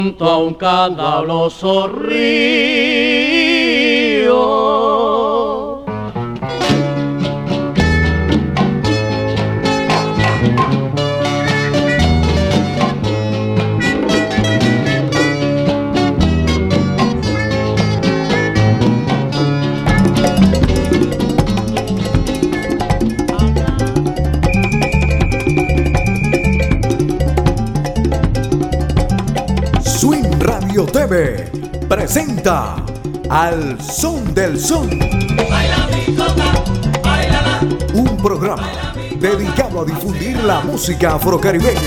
junto a un caudaloso río. Swing Radio TV presenta Al Son del Son. Baila mi conga, bailala. Un programa dedicado a difundir la música afrocaribeña.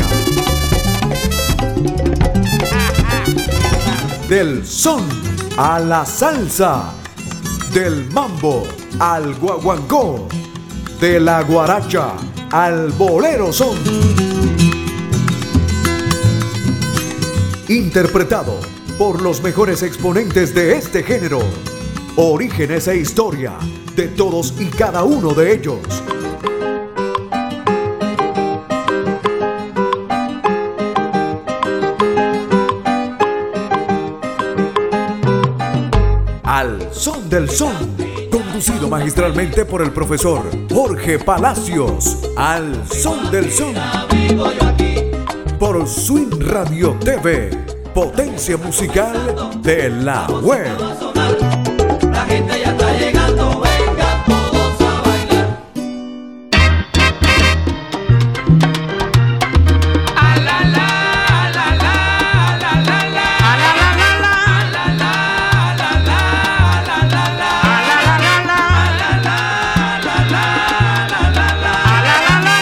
Del son a la salsa, del mambo al guaguancó, de la guaracha al bolero son. Interpretado por los mejores exponentes de este género. Orígenes e historia de todos y cada uno de ellos. Al Son del Son, conducido magistralmente por el profesor Jorge Palacios. Al Son del Son, por Swing Radio TV, potencia musical de la web. La gente ya está llegando, venga todos a bailar. A la la, a la la, a la la la, a la la la, a la la, a la la, a la la la, a la la la, a la la la, a la la la, a la la la,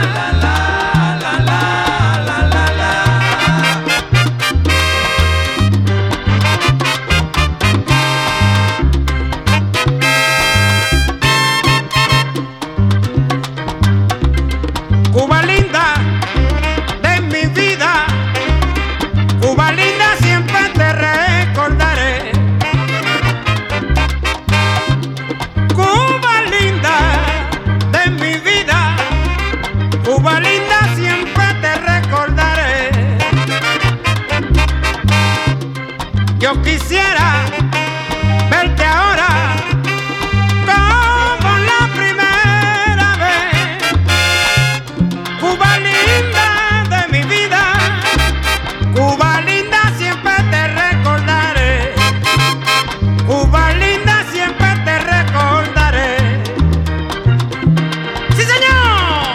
Cuba linda de mi vida, Cuba linda siempre te recordaré. Cuba linda de mi vida, Cuba linda siempre te recordaré. Yo quisiera verte ahora como la primera vez. Cuba linda de mi vida, Cuba linda siempre te recordaré. Cuba linda siempre te recordaré. ¡Sí, señor!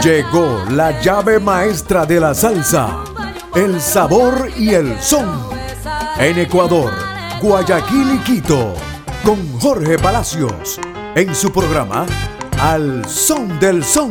Llegó la llave maestra de la salsa, el sabor y el son. En Ecuador, Guayaquil y Quito, con Jorge Palacios, en su programa Al Son del Son.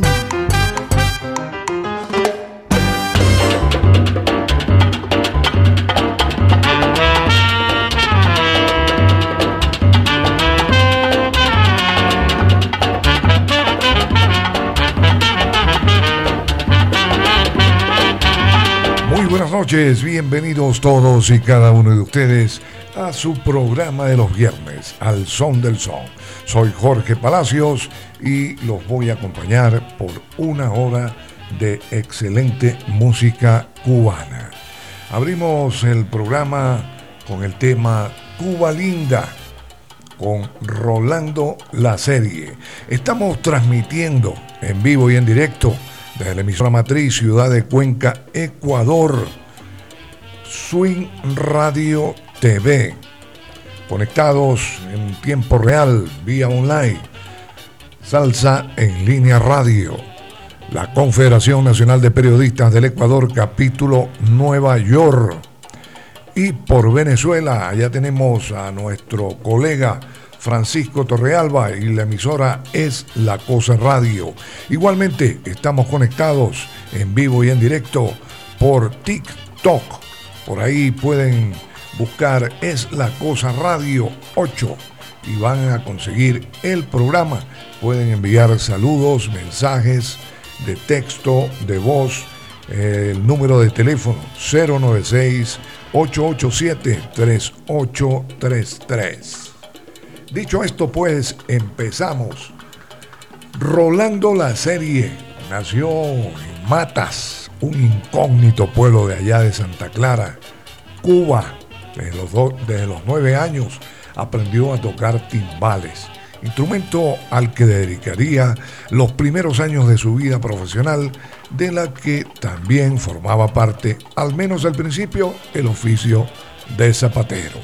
Buenas noches, bienvenidos todos y cada uno de ustedes a su programa de los viernes, Al Son del Son. Soy Jorge Palacios y los voy a acompañar por una hora de excelente música cubana. Abrimos el programa con el tema Cuba Linda, con Rolando La Serie. Estamos transmitiendo en vivo y en directo desde la emisora matriz Ciudad de Cuenca, Ecuador, Swing Radio TV, conectados en tiempo real, vía online, Salsa en Línea Radio, la Confederación Nacional de Periodistas del Ecuador, capítulo Nueva York, y por Venezuela, allá tenemos a nuestro colega Francisco Torrealba y la emisora es La Cosa Radio. Igualmente estamos conectados en vivo y en directo por TikTok. Por ahí pueden buscar Es La Cosa Radio 8 y van a conseguir el programa. Pueden enviar saludos, mensajes de texto, de voz, el número de teléfono 096-887-3833. Dicho esto, pues, empezamos. Rolando La Serie nació en Matas, un incógnito pueblo de allá de Santa Clara, Cuba. Desde los 9 años aprendió a tocar timbales, instrumento al que dedicaría los primeros años de su vida profesional, de la que también formaba parte, al menos al principio, el oficio de zapatero.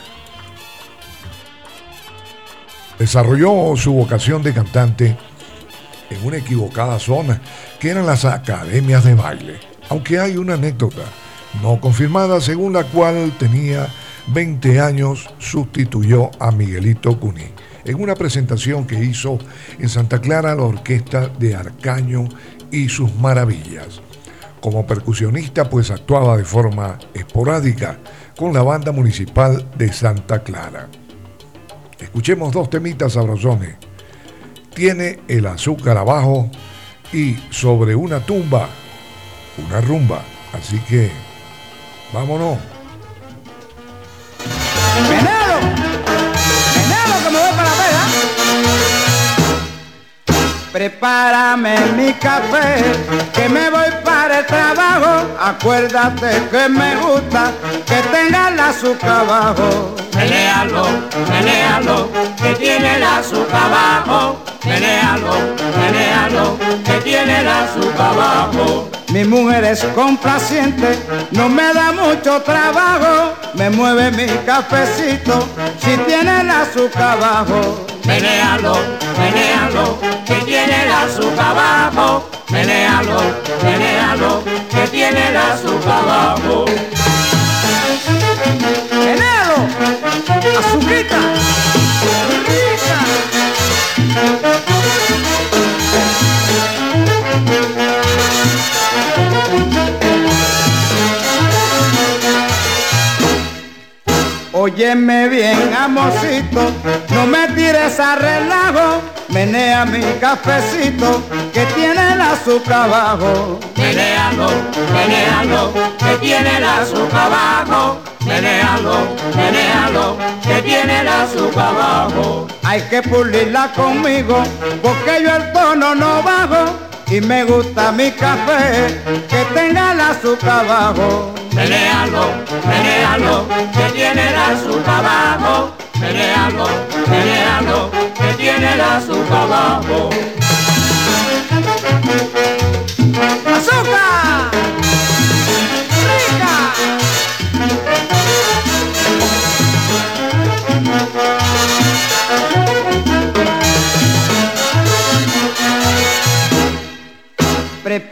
Desarrolló su vocación de cantante en una equivocada zona, que eran las academias de baile, aunque hay una anécdota no confirmada según la cual tenía 20 años, sustituyó a Miguelito Cuní en una presentación que hizo en Santa Clara la orquesta de Arcaño y sus Maravillas. Como percusionista, pues actuaba de forma esporádica con la banda municipal de Santa Clara. Escuchemos dos temitas sabrosones. Tiene el azúcar abajo y Sobre una tumba, una rumba. Así que, vámonos. ¡Venelo! ¡Venelo que me voy para la pega! Prepárame mi café, que me voy para el trabajo. Acuérdate que me gusta que tenga el azúcar abajo. Menéalo, que tiene el azúcar abajo. Menéalo, que tiene el azúcar abajo. Mi mujer es complaciente, no me da mucho trabajo. Me mueve mi cafecito, si tiene el azúcar abajo. Menéalo, que tiene el azúcar abajo. Menéalo, que tiene el azúcar abajo. ¡Venelo! ¡Azuquita! ¡Rica! Óyeme bien, amorcito, no me tires a relajo. Menea mi cafecito, que tiene el azúcar abajo. Menéalo, que tiene el azúcar abajo. Menéalo, que tiene el azúcar abajo. Hay que pulirla conmigo, porque yo el tono no bajo. Y me gusta mi café, que tenga el azúcar abajo. Menéalo, que tiene el azúcar abajo. Menéalo, que tiene el azúcar abajo. ¡Azúcar! ¡Rica!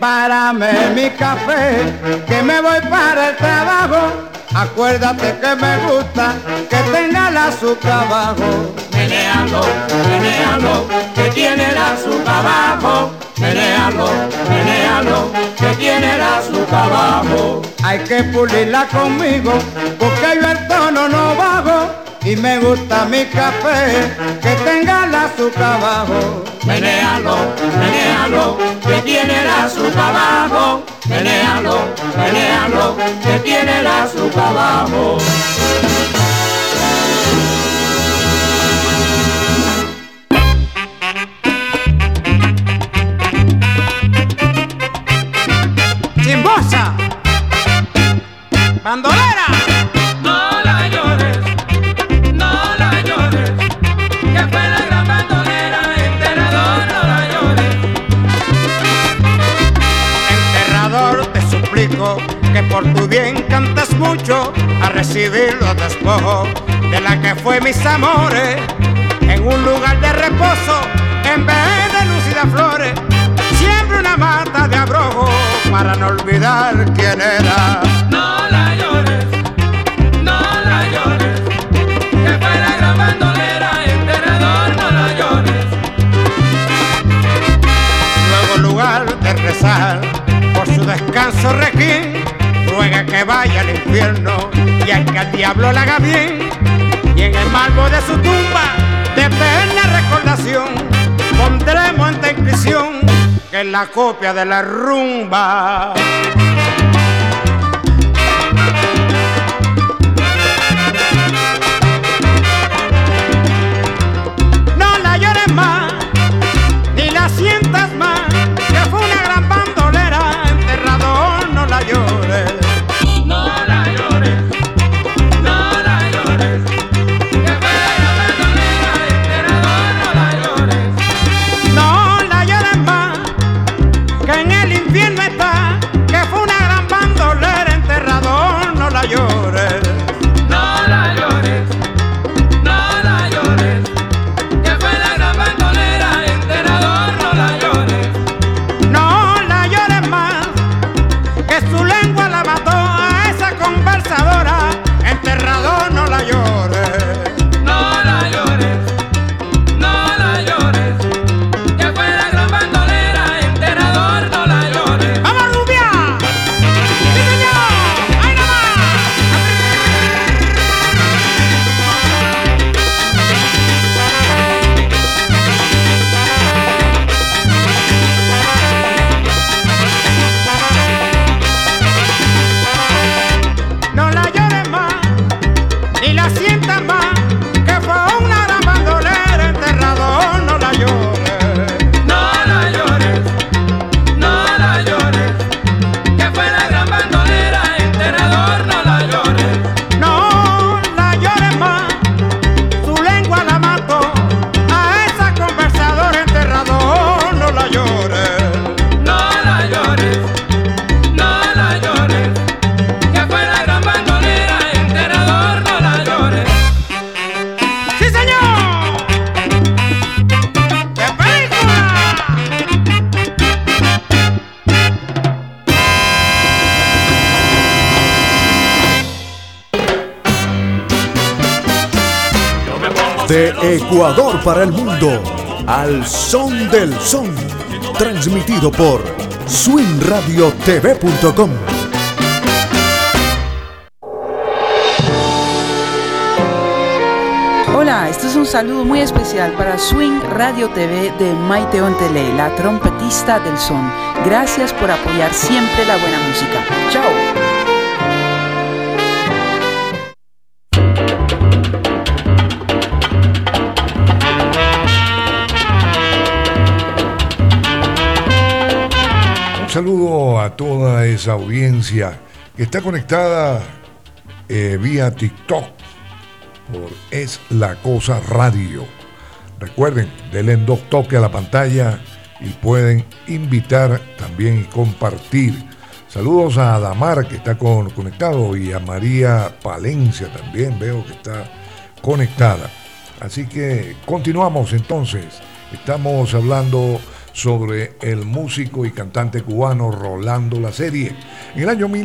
prepárame mi café, que me voy para el trabajo. Acuérdate que me gusta que tenga el azúcar abajo. Menéalo, menéalo, que tiene el azúcar abajo. Menéalo, menéalo, que tiene el azúcar abajo. Hay que pulirla conmigo, porque yo el tono no bajo. Y me gusta mi café, que tenga el azúcar abajo. Menéalo, menéalo, que tiene el azúcar abajo. Menéalo, menéalo, que tiene el azúcar abajo. Chimbosa, bandolera. No la llores, no la llores, que fue la gran bandolera, enterrador, no la llores. Enterrador, te suplico que por tu bien cantes mucho a recibir los despojos de la que fue mis amores, en un lugar de reposo, en vez de lúcidas flores, siempre una mata de abrojo para no olvidar quién era. No la llores, no la llores, que fue la gran bandolera, enterrador, no la llores. Luego, en lugar de rezar por su descanso requiem, ruega que vaya al infierno y al que al diablo le haga bien. Y en el marco de su tumba, de eterna recordación, pondremos ante inscripción que es la copia de la rumba. No la llores más, ni la sientas más, que fue una gran bandolera, enterrador, no la llores. No la llores, no la llores, que fue la gran bandolera, enterrador, no la llores. No la llores más, que en el infierno está, que fue una gran bandolera, enterrador, no la llores. No la llores, no la llores, que fue la gran bandolera, enterrador, no la llores. No la llores más, que su lengua la mató a esa conversadora, enterrador, no la llores. No la llores, no la llores, que fue la gran bandolera, enterrador, no la llores. ¡Vamos, rubia! ¡Sí, señor! ¡Ahí no la llores más, ni la sientas más, que fue una gran bandolera, enterrador, no la llores. No la llores, no la llores, que fue la gran bandolera, enterrador, no la llores. No la llores más, su lengua la mató a esa conversadora, enterrador, no la llores. No la llores, no la llores, que fue la gran bandolera, enterrador, no la llores. ¡Sí, señor! ¡De película! De Ecuador para el mundo, al son del son, transmitido por swingradiotv.com. Hola, este es un saludo muy especial para Swing Radio TV de Maite Ontele, la trompetista del son. Gracias por apoyar siempre la buena música. Chao. Un saludo a toda esa audiencia que está conectada vía TikTok por Es la Cosa Radio. Recuerden, denle dos toques a la pantalla y pueden invitar también y compartir. Saludos a Adamar, que está conectado, y a María Palencia también, veo que está conectada. Así que continuamos entonces. Estamos hablando sobre el músico y cantante cubano Rolando La Serie. En el año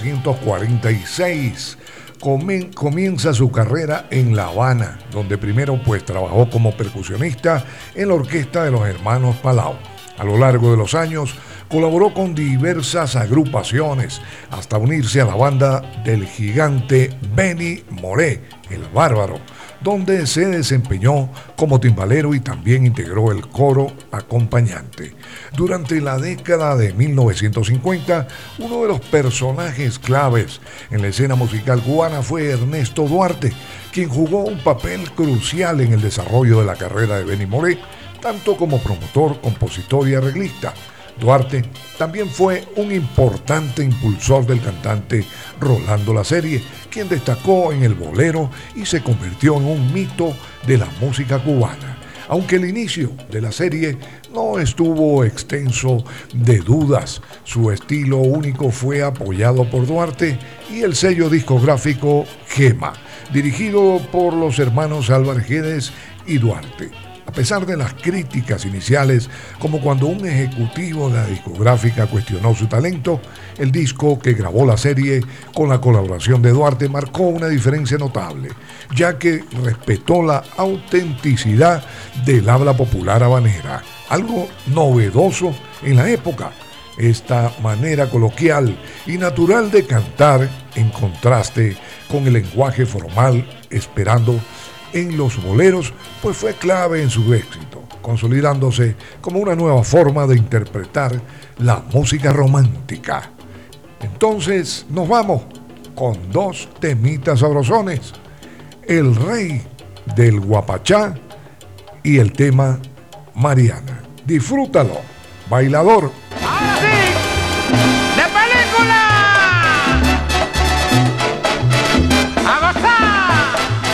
1946 comienza su carrera en La Habana, donde primero pues trabajó como percusionista en la orquesta de los hermanos Palau. A lo largo de los años colaboró con diversas agrupaciones hasta unirse a la banda del gigante Benny Moré, el Bárbaro, donde se desempeñó como timbalero y también integró el coro acompañante. Durante la década de 1950, uno de los personajes claves en la escena musical cubana fue Ernesto Duarte, quien jugó un papel crucial en el desarrollo de la carrera de Benny Moré, tanto como promotor, compositor y arreglista. Duarte también fue un importante impulsor del cantante Rolando La Serie, quien destacó en el bolero y se convirtió en un mito de la música cubana. Aunque el inicio de la serie no estuvo extenso de dudas, su estilo único fue apoyado por Duarte y el sello discográfico Gema, dirigido por los hermanos Álvarez Guedes y Duarte. A pesar de las críticas iniciales, como cuando un ejecutivo de la discográfica cuestionó su talento, el disco que grabó La Serie con la colaboración de Duarte marcó una diferencia notable, ya que respetó la autenticidad del habla popular habanera, algo novedoso en la época. Esta manera coloquial y natural de cantar en contraste con el lenguaje formal esperando en los boleros, pues fue clave en su éxito, consolidándose como una nueva forma de interpretar la música romántica. Entonces nos vamos con dos temitas sabrosones: El Rey del Guapachá y el tema Mariana. Disfrútalo, bailador. ¡Ahora sí! ¡De película! ¡A gozar!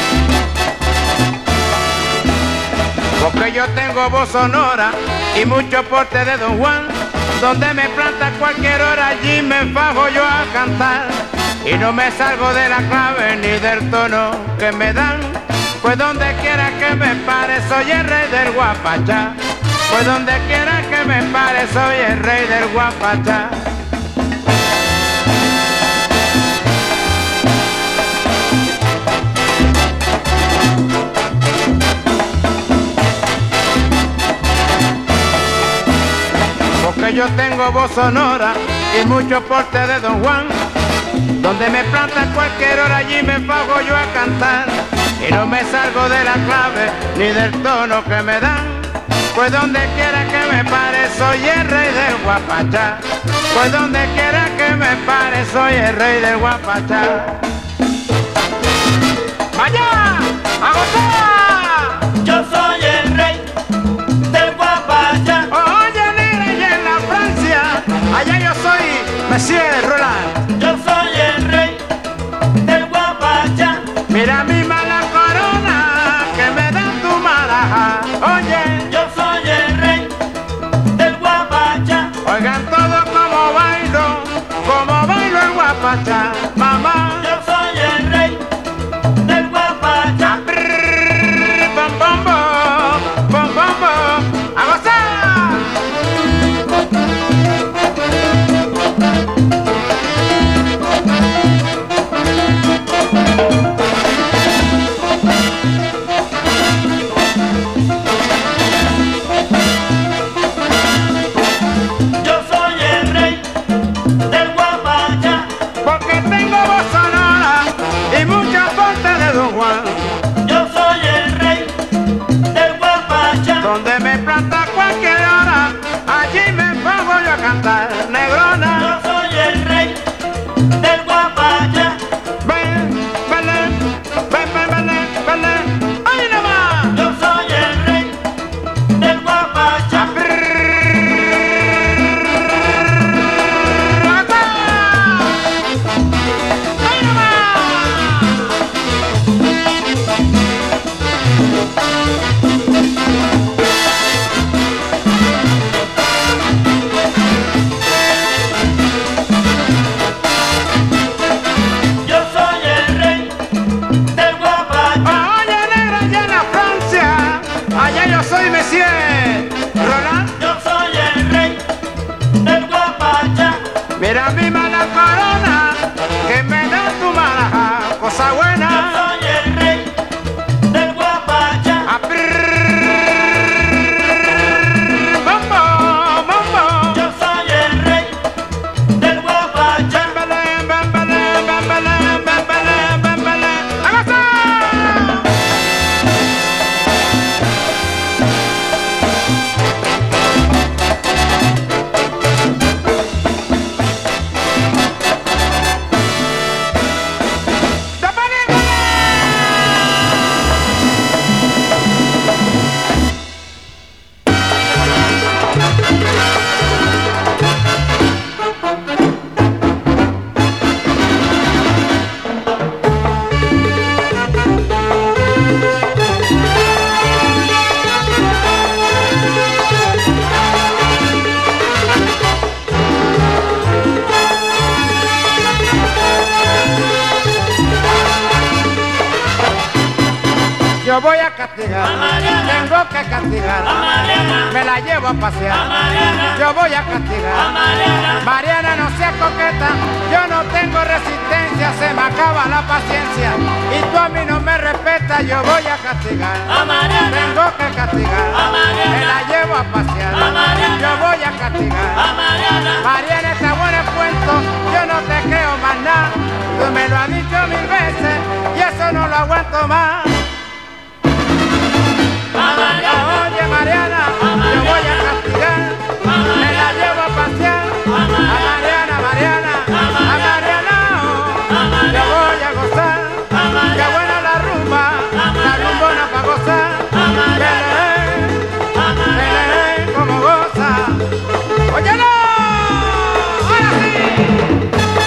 Porque yo tengo voz sonora y mucho porte de Don Juan. Donde me planta cualquier hora, allí me fajo yo a cantar. Y no me salgo de la clave ni del tono que me dan. Pues donde quiera que me pare, soy el rey del Guapachá. Pues donde quiera que me pare, soy el rey del Guapachá. Porque yo tengo voz sonora y mucho porte de Don Juan. Donde me planta cualquier hora, allí me fago yo a cantar. Y no me salgo de la clave ni del tono que me dan. Pues donde quiera que me pare, soy el rey del Guapachá. Pues donde quiera que me pare, soy el rey del Guapachá. ¡Vaya! ¡A gozar! Yo soy el rey del Guapachá. Oye, negra, y en la Francia, allá yo soy Monsieur Roland. Yo soy el rey del Guapachá. Mira mi mala corona, que me dan tu maraja. Oye, Yo soy el rey del Guapachá. oigan todo como bailo el Guapachá, mamá. Yo soy el rey del Guapachá. Bom, bom, bom, bom, bom, bom. ¡A gozar! Yo soy el rey del Guapachá. Porque tengo voz sonora y mucha porte de Don Juan. Yo soy el rey del Guapachá. Donde me planta cualquier hora, allí me pongo yo a cantar, negrona. Yo soy el rey del Guapachá. Ven, ven, ¡ay, no más! Yo soy el rey del Guapachá. ¡A gozar! yo voy a castigar, tengo que castigar, me la llevo a pasear, yo voy a castigar, Mariana no seas coqueta, yo no tengo resistencia, se me acaba la paciencia, y tú a mí no me respetas, yo voy a castigar, tengo que castigar, me la llevo a pasear, yo voy a castigar, Mariana está bueno el cuento, yo no te creo más nada, tú me lo has dicho 1000 veces, y eso no lo aguanto más. Oye Mariana, yo voy a castigar, me la llevo a pasear, a Mariana, a Mariana, oh, yo voy a gozar, qué buena la rumbona pa' gozar, que como goza, oye no, ahora sí.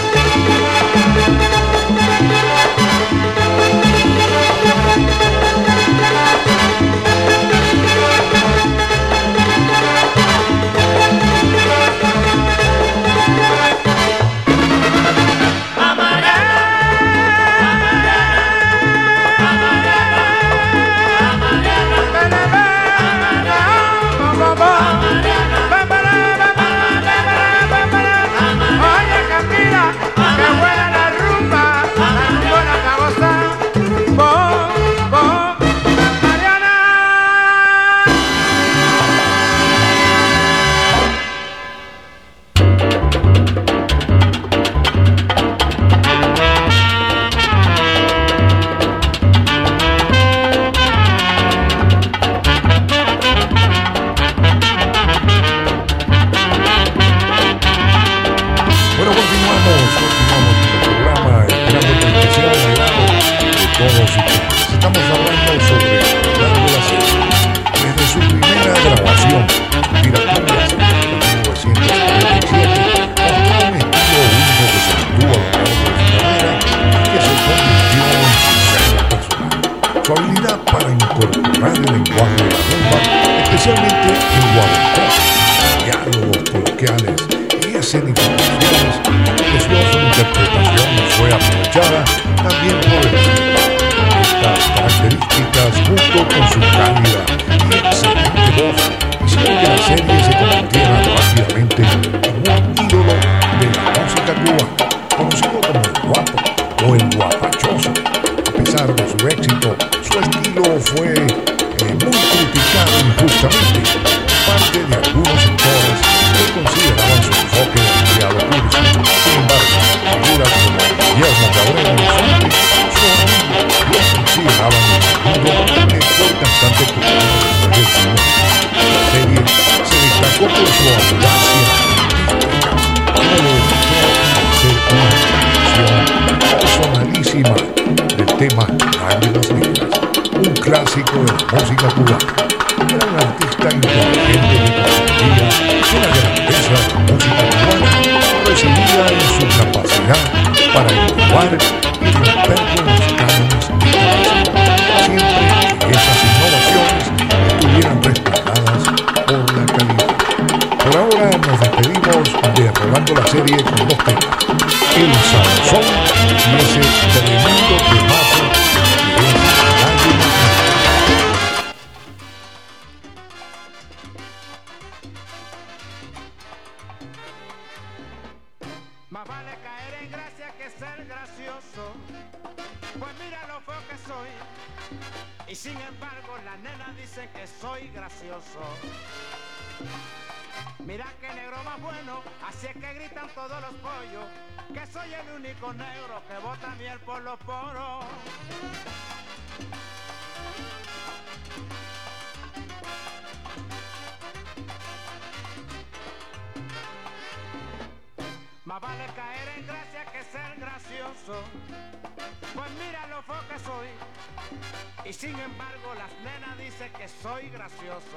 Más vale caer en gracia que ser gracioso. Pues mira lo feo que soy. Y sin embargo la nena dice que soy gracioso. Mira que negro más bueno, así es que gritan todos los pollos, que soy el único negro que bota miel por los poros. Más vale caer en gracia que ser gracioso. Pues mira lo feo que soy. Y sin embargo las nenas dicen que soy gracioso.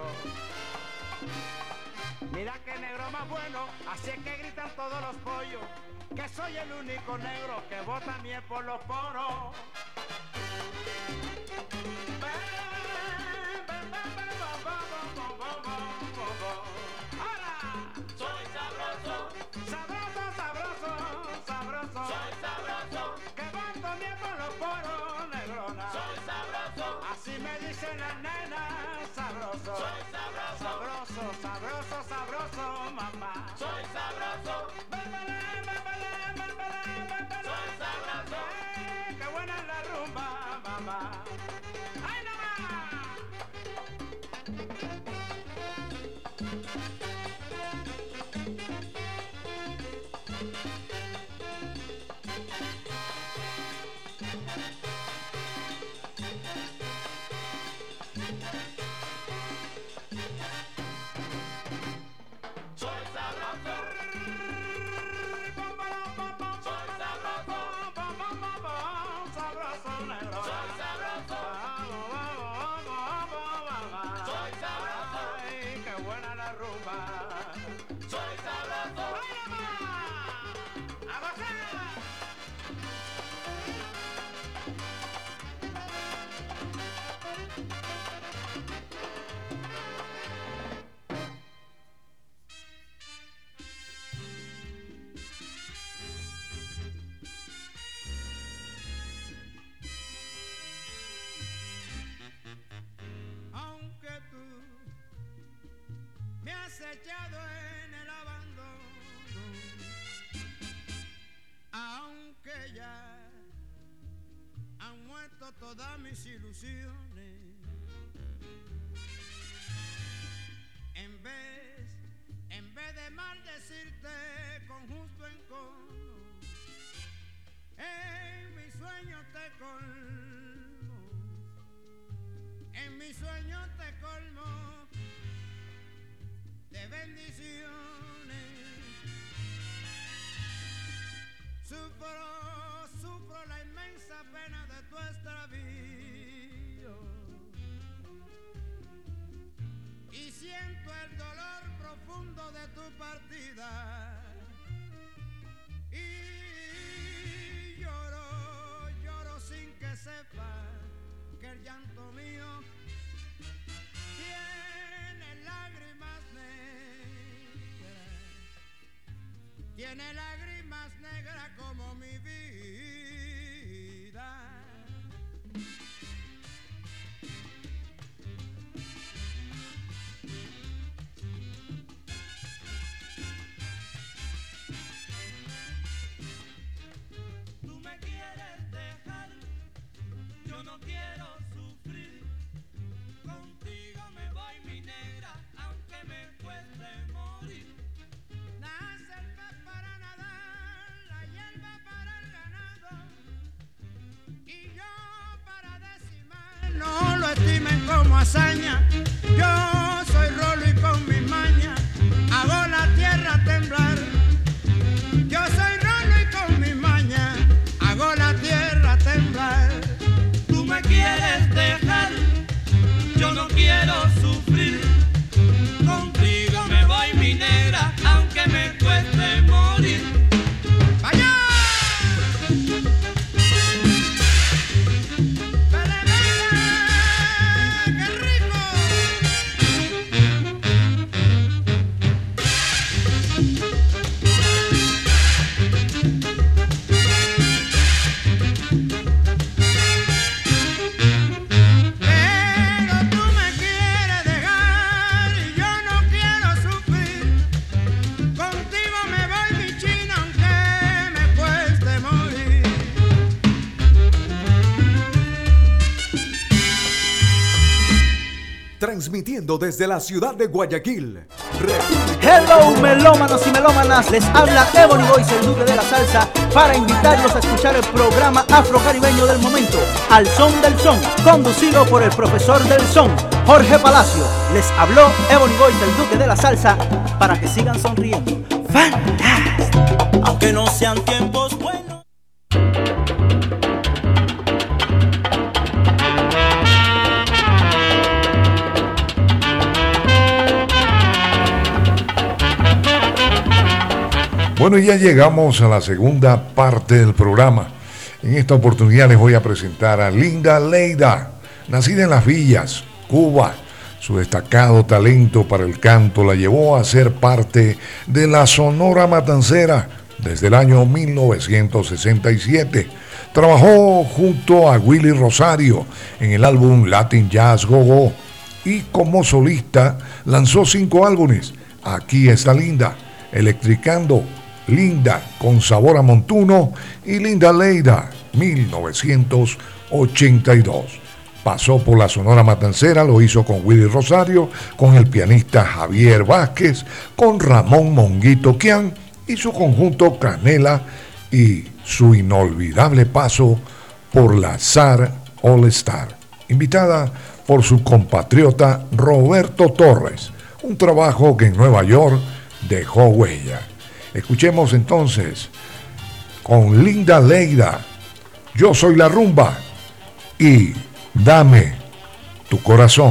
Mira que negro más bueno, así es que gritan todos los pollos, que soy el único negro que bota miel por los poros. Soy sabroso, Sabroso, sabroso, sabroso, soy sabroso, que boto miel por los poros, negrona. soy sabroso, Así me dice la nena, sabroso. Soy sabroso. Sabroso, sabroso, sabroso, mamá. Soy sabroso. Bámbala, bámbala, bámbala, bámbala. Soy sabroso. Qué buena es la rumba, mamá. ¡Ay, no más! Soy sabroso. Soy sabroso. Sabroso, negro. Soy sabroso. Soy sabroso. Ay, qué buena la rumba. Soy sabroso. ¡Ay, no más! ¡A gozar! Aunque tú me has echado en el abandono, aunque ya han muerto todas mis ilusiones, en vez de maldecirte con justo encono, en mis sueños te colmo, en mis sueños te colmo de bendiciones. Sufro la inmensa pena de tu extravío y siento el dolor profundo de tu partida. Y lloro sin que sepa que el llanto mío tiene lágrimas negras como mi vida. Tú me quieres dejar, yo no quiero sufrir. Contigo me voy, mi negra, aunque me cueste morir. Nace el pez para nadar, la hierba para el ganado, y yo para decimar. No lo estimen como hazaña, yo soy rolo y con mis mañas hago la tierra temblar. Yo soy rolo y con mis mañas hago la tierra temblar. Tú me quieres dejar, yo no quiero sufrir. Contigo me voy, mi negra, aunque me cueste morir. ¡Vaya! ¡Vale, qué rico! Pero tú me quieres dejar y yo no quiero sufrir. Contigo me voy, mi china, aunque me cueste morir. Transmitiendo desde la ciudad de Guayaquil, Hello melómanos y melómanas, les habla Ebony Boys, el duque de la salsa, para invitarlos a escuchar el programa afrocaribeño del momento, Al Son del Son, conducido por el profesor del son, Jorge Palacio. Les habló Ebony Boys, el duque de la salsa, para que sigan sonriendo. ¡Fantástico! Aunque no sean tiempos buenos. Bueno, ya llegamos a la segunda parte del programa. En esta oportunidad les voy a presentar a Linda Leida, nacida en Las Villas, Cuba. Su destacado talento para el canto la llevó a ser parte de la Sonora Matancera desde el año 1967. Trabajó junto a Willy Rosario en el álbum Latin Jazz Go-Go y como solista lanzó 5 álbumes. Aquí está Linda, Electricando, Linda con sabor a montuno y Linda Leida, 1982. Pasó por la Sonora Matancera, lo hizo con Willy Rosario, con el pianista Javier Vázquez, con Ramón Monguito Quián y su conjunto Canela y su inolvidable paso por la SAR All Star, invitada por su compatriota Roberto Torres, un trabajo que en Nueva York dejó huella. Escuchemos entonces con Linda Leida, Yo Soy la Rumba y Dame tu Corazón.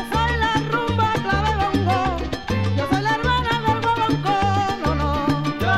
Yo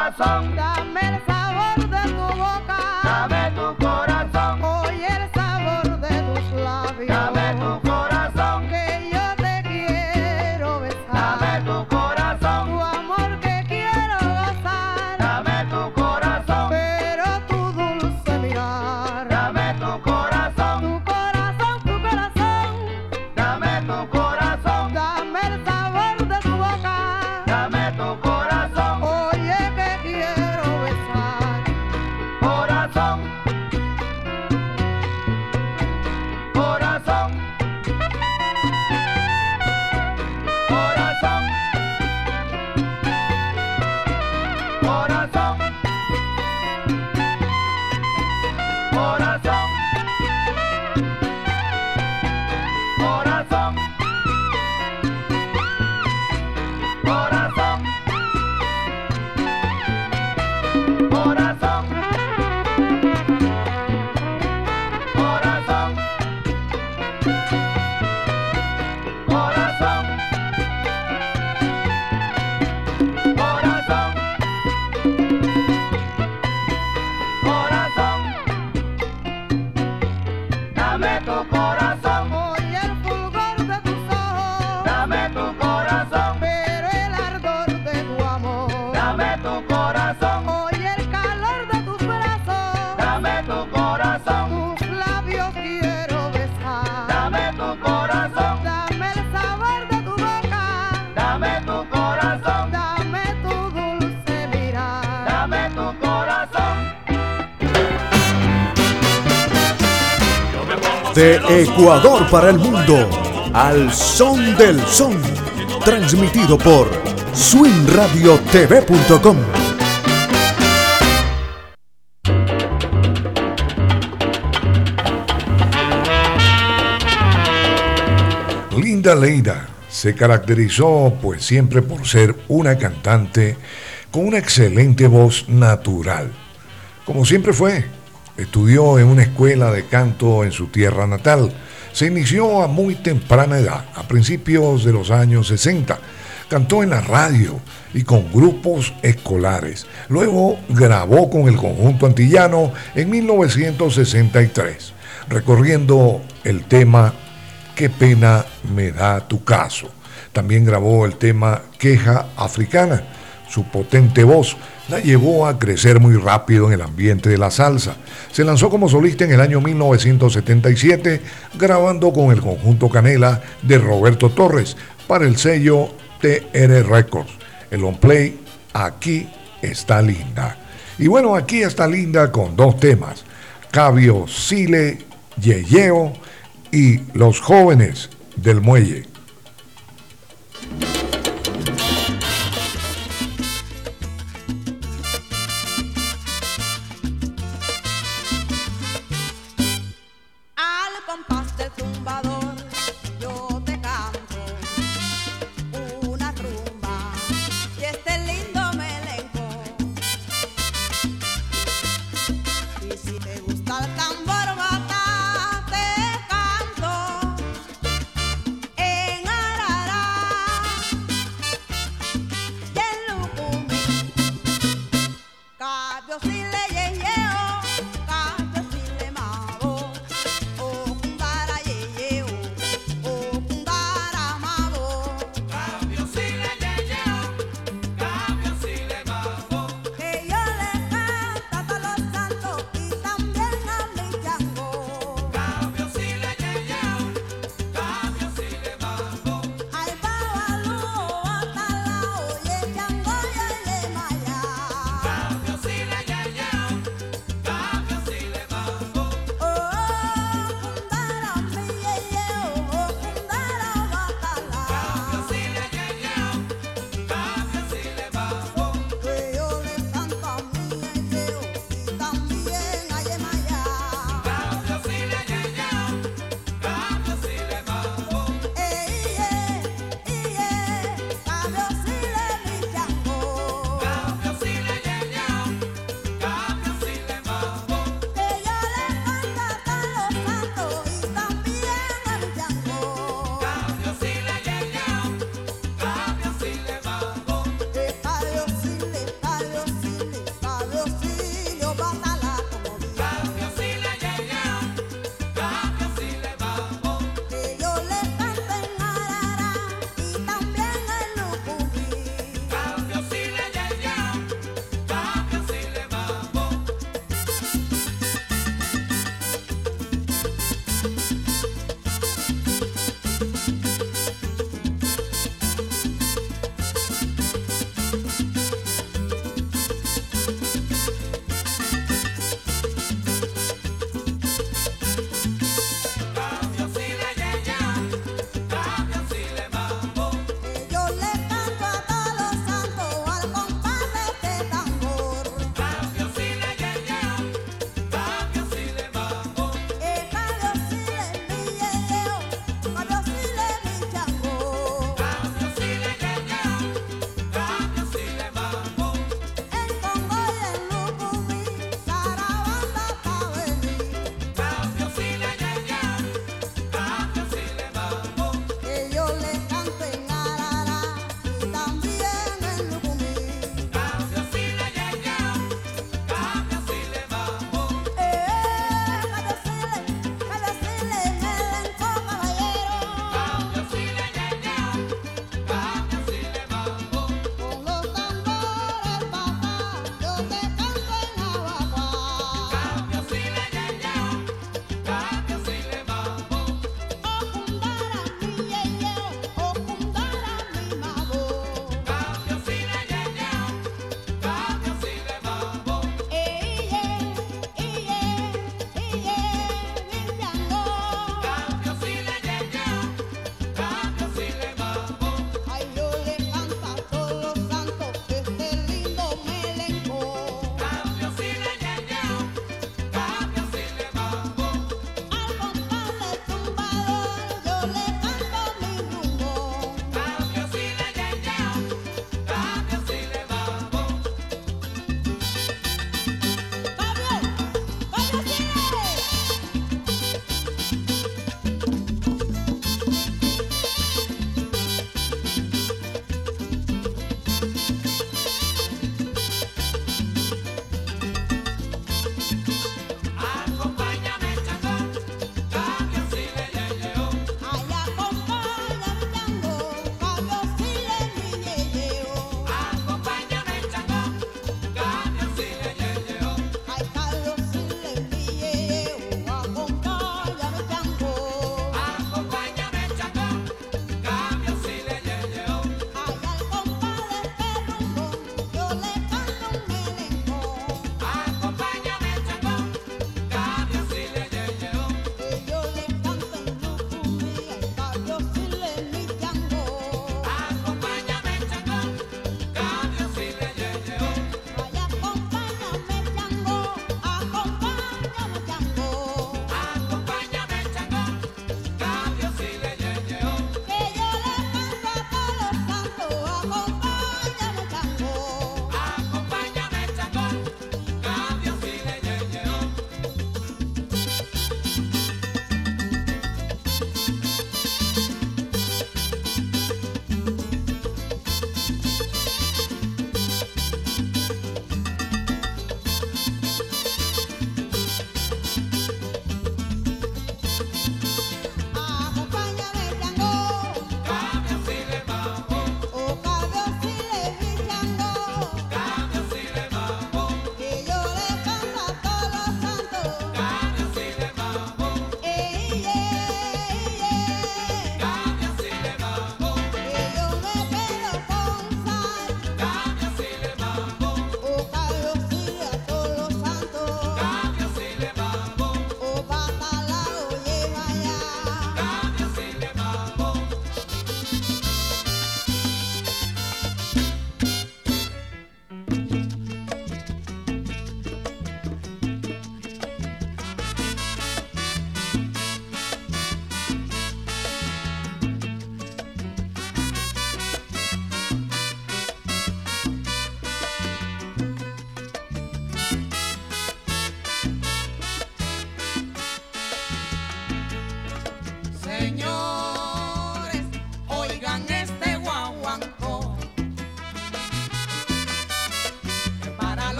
corazón, dame el sabor de tu boca, dame tu corazón, oye el sabor de tus labios, dame tu corazón, que yo te quiero besar, dame tu corazón, tu amor que quiero gozar, dame tu corazón, pero tu dulce mirar, dame tu corazón, tu corazón, tu corazón, dame tu corazón, dame el sabor de tu boca, dame tu corazón, oye que quiero besar, corazón, corazón, corazón, corazón, corazón, corazón, corazón, corazón, corazón, corazón, corazón, corazón, dame tu corazón, oye el fulgor de tus ojos, dame tu corazón, pero el ardor de tu amor, dame tu corazón, oye el calor de tus brazos, dame tu corazón, tus labios quiero besar, dame tu corazón, dame el sabor de tu boca, dame tu corazón, dame tu dulce mirar, dame tu corazón. De Ecuador para el mundo, al son del son, transmitido por swingradiotv.com. Linda Leida se caracterizó pues siempre por ser una cantante con una excelente voz natural. Como siempre fue, estudió en una escuela de canto en su tierra natal. Se inició a muy temprana edad, a principios de los años 60. Cantó en la radio y con grupos escolares. Luego grabó con el conjunto antillano en 1963, recorriendo el tema Qué pena me da tu caso. También grabó el tema Queja Africana. Su potente voz la llevó a crecer muy rápido en el ambiente de la salsa. Se lanzó como solista en el año 1977, grabando con el conjunto Canela de Roberto Torres para el sello TR Records. El long play Aquí está linda. Y bueno, aquí está linda con dos temas: Cabio Sile, Yeyeo y Los Jóvenes del Muelle. al compás del tumbador, yo te canto una rumba y este lindo melenco. Y si te gusta el tambor bata, te canto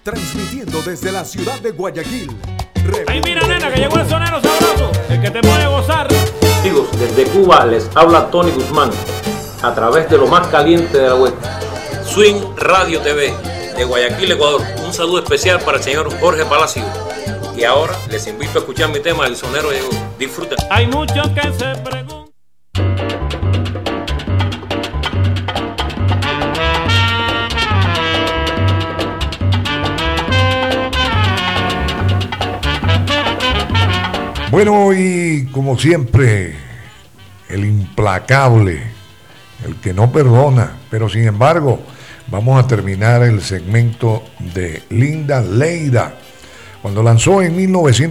transmitiendo desde la ciudad de Guayaquil. Ay, mira, nena, que llegó el sonero sabroso, el que te pone a gozar. Amigos, desde Cuba les habla Tony Guzmán, a través de lo más caliente de la web. Swing Radio TV, de Guayaquil, Ecuador. Un saludo especial para el señor Jorge Palacio. Y ahora les invito a escuchar mi tema, El Sonero Llegó. Disfruten. Hay muchos que se preguntan. Bueno, y como siempre, el implacable, el que no perdona, pero sin embargo, vamos a terminar el segmento de Linda Leida. Cuando lanzó en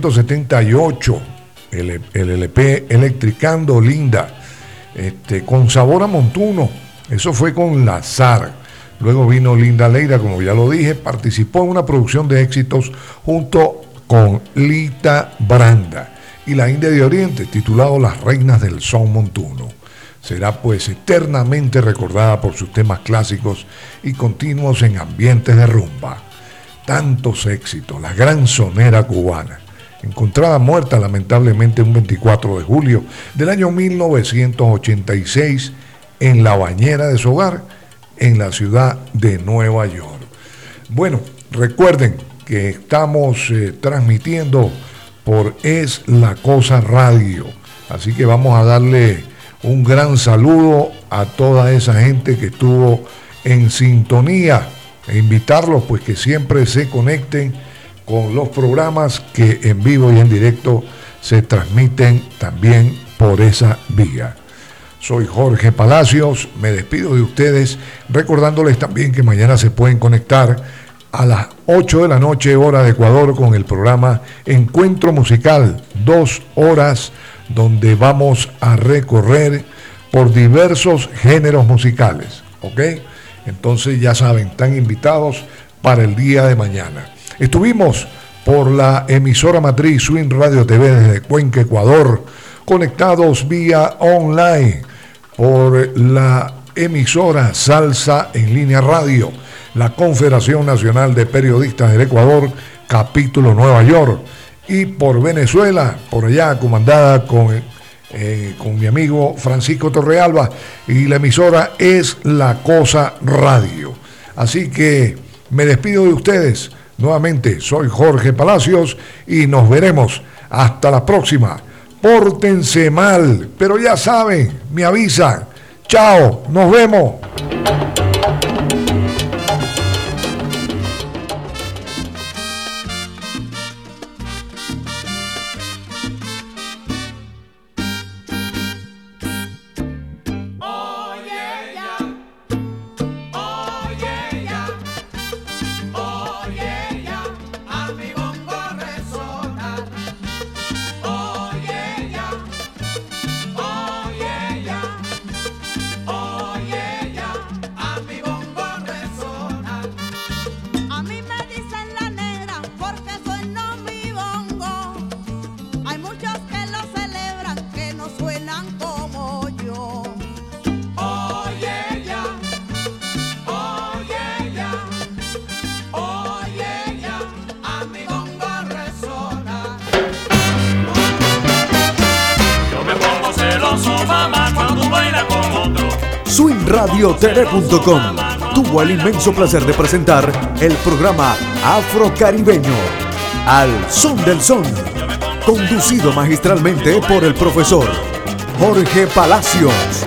1978 el LP Electricando Linda, con sabor a montuno, eso fue con Lazar. Luego vino Linda Leida, como ya lo dije, participó en una producción de éxitos junto con Lita Branda y la India de Oriente, titulado Las Reinas del Son Montuno. Será pues eternamente recordada por sus temas clásicos y continuos en ambientes de rumba. Tantos éxitos, la gran sonera cubana, encontrada muerta lamentablemente un 24 de julio del año 1986 en la bañera de su hogar en la ciudad de Nueva York. Bueno, recuerden que estamos transmitiendo por Es la Cosa Radio, así que vamos a darle un gran saludo a toda esa gente que estuvo en sintonía e invitarlos pues que siempre se conecten con los programas que en vivo y en directo se transmiten también por esa vía. Soy Jorge Palacios, me despido de ustedes recordándoles también que mañana se pueden conectar a las 8 de la noche hora de Ecuador con el programa Encuentro Musical, 2 horas donde vamos a recorrer por diversos géneros musicales, ¿ok? Entonces ya saben, están invitados para el día de mañana. Estuvimos por la emisora matriz Swing Radio TV desde Cuenca, Ecuador, conectados vía online por la emisora Salsa en Línea Radio, la Confederación Nacional de Periodistas del Ecuador, capítulo Nueva York, y por Venezuela, por allá comandada con mi amigo Francisco Torrealba, y la emisora Es la Cosa Radio. Así que me despido de ustedes. Nuevamente soy Jorge Palacios y nos veremos hasta la próxima. Pórtense mal, pero ya saben, me avisan. Chao, nos vemos. SwingRadioTV.com tuvo el inmenso placer de presentar el programa Afrocaribeño Al Son del Son, conducido magistralmente por el profesor Jorge Palacios.